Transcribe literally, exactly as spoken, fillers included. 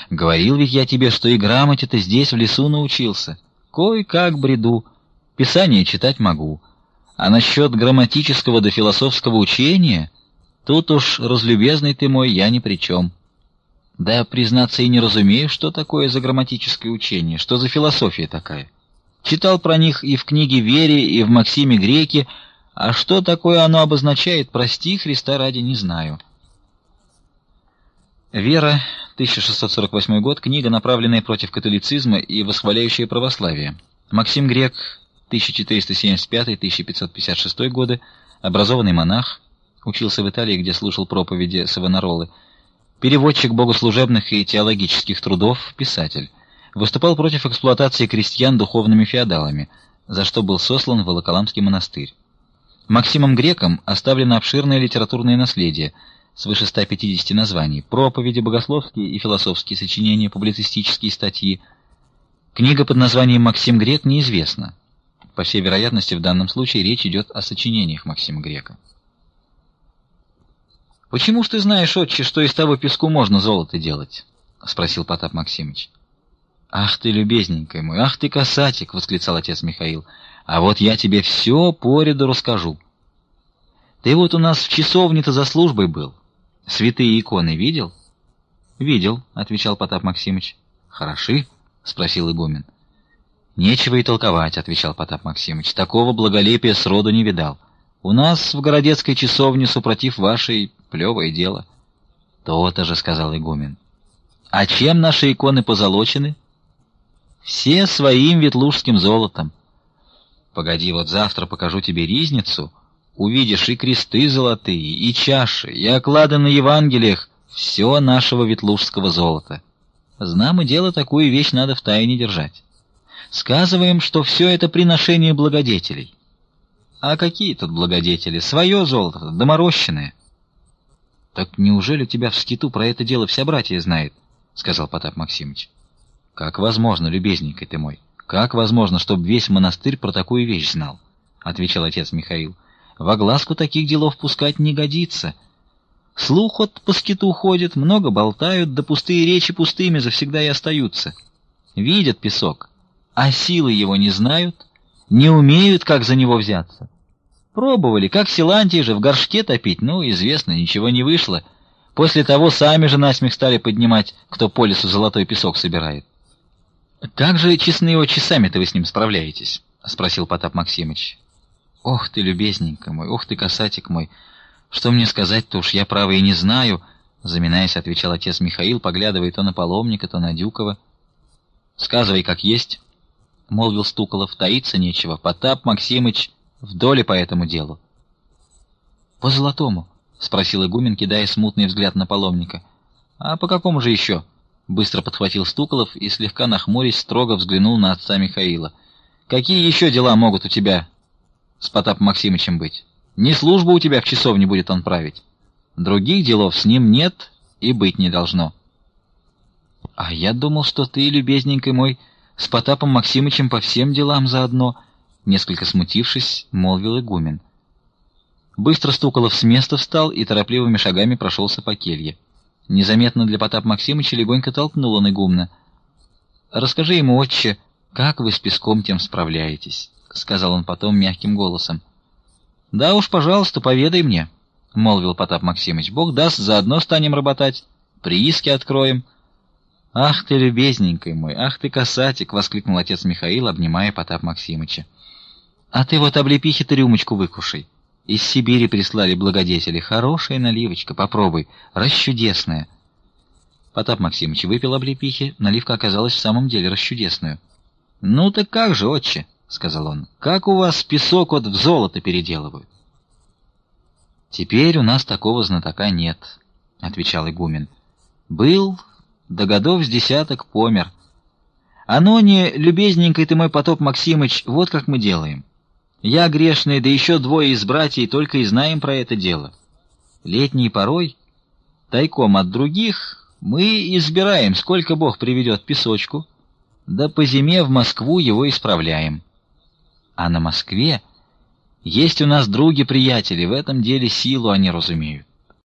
Говорил ведь я тебе, что и грамоте-то здесь, в лесу, научился. Кой-как бреду, писание читать могу. А насчет грамматического да философского учения, тут уж, разлюбезный ты мой, я ни при чем. Да, признаться, и не разумею, что такое за грамматическое учение, что за философия такая. Читал про них и в книге Вере, и в Максиме Греке, а что такое оно обозначает, прости, Христа ради, не знаю. Вера, тысяча шестьсот сорок восьмой год, книга, направленная против католицизма и восхваляющая православие. Максим Грек, тысяча четыреста семьдесят пятый — тысяча пятьсот пятьдесят шестой годы, образованный монах, учился в Италии, где слушал проповеди Савонаролы, переводчик богослужебных и теологических трудов, писатель. Выступал против эксплуатации крестьян духовными феодалами, за что был сослан в Волоколамский монастырь. Максимом Греком оставлено обширное литературное наследие, свыше ста пятидесяти названий, проповеди, богословские и философские сочинения, публицистические статьи. Книга под названием «Максим Грек» неизвестна. По всей вероятности, в данном случае речь идет о сочинениях Максима Грека. «Почему ж ты знаешь, отче, что из того песку можно золото делать?» — спросил Потап Максимыч. «Ах ты, любезненький мой, ах ты, касатик!» — восклицал отец Михаил. «А вот я тебе все пореду расскажу. Ты вот у нас в часовне-то за службой был. Святые иконы видел?» «Видел», — отвечал Потап Максимыч. «Хороши?» — спросил игумен. «Нечего и толковать», — отвечал Потап Максимыч. «Такого благолепия сроду не видал. У нас в городецкой часовне, супротив вашей, плевое дело». «То-то же», — сказал игумен. «А чем наши иконы позолочены?» «Все своим ветлужским золотом». «Погоди, вот завтра покажу тебе ризницу. Увидишь и кресты золотые, и чаши, и оклады на Евангелиях, все нашего ветлужского золота. Знамо дело, такую вещь надо в тайне держать. Сказываем, что все это приношение благодетелей». «А какие тут благодетели? Свое золото, доморощенное». «Так неужели у тебя в скиту про это дело вся братья знает?» — сказал Потап Максимыч. «Как возможно, любезненький ты мой? Как возможно, чтобы весь монастырь про такую вещь знал?» — отвечал отец Михаил. «Во глазку таких делов пускать не годится. Слух от по скиту ходит, много болтают, да пустые речи пустыми завсегда и остаются. Видят песок, а силы его не знают, не умеют, как за него взяться. Пробовали, как Силантий же, в горшке топить, ну, известно, ничего не вышло. После того сами же насмех стали поднимать, кто по лесу золотой песок собирает». «Как же, честные отчи, сами-то вы с ним справляетесь?» — спросил Потап Максимыч. «Ох ты, любезненько мой, ох ты, касатик мой, что мне сказать-то уж я, право, и не знаю», — заминаясь, отвечал отец Михаил, поглядывая то на паломника, то на Дюкова. «Сказывай, как есть», — молвил Стуколов, — «таиться нечего. Потап Максимыч в доле по этому делу». «По золотому?» — спросил игумен, кидая смутный взгляд на паломника. «А по какому же еще?» — быстро подхватил Стуколов и, слегка нахмурясь, строго взглянул на отца Михаила. «Какие еще дела могут у тебя с Потапом Максимычем быть? Не служба у тебя в часовне будет он править. Других делов с ним нет и быть не должно». «А я думал, что ты, любезненький мой, с Потапом Максимычем по всем делам заодно», — несколько смутившись, молвил игумен. Быстро Стуколов с места встал и торопливыми шагами прошелся по келье. Незаметно для Потапа Максимыча легонько толкнул он игумна. «Расскажи ему, отче, как вы с песком тем справляетесь», — сказал он потом мягким голосом. «Да уж, пожалуйста, поведай мне», — молвил Потап Максимыч. «Бог даст, заодно станем работать, прииски откроем». «Ах ты, любезненький мой, ах ты, касатик!» — воскликнул отец Михаил, обнимая Потапа Максимыча. «А ты вот облепихи-то рюмочку выкушай. Из Сибири прислали благодетели. Хорошая наливочка, попробуй, расчудесная». Потап Максимыч выпил облепихи, наливка оказалась в самом деле расчудесную. «Ну так как же, отче?» — сказал он. «Как у вас песок вот в золото переделывают?» «Теперь у нас такого знатока нет», — отвечал игумен. «Был, да годов с десяток помер. Оно не, любезненький ты мой Потап Максимыч, вот как мы делаем. Я грешный, да еще двое из братьев только и знаем про это дело. Летней порой, тайком от других, мы избираем, сколько Бог приведет песочку, да по зиме в Москву его исправляем. А на Москве есть у нас други-приятели, в этом деле силу они разумеют.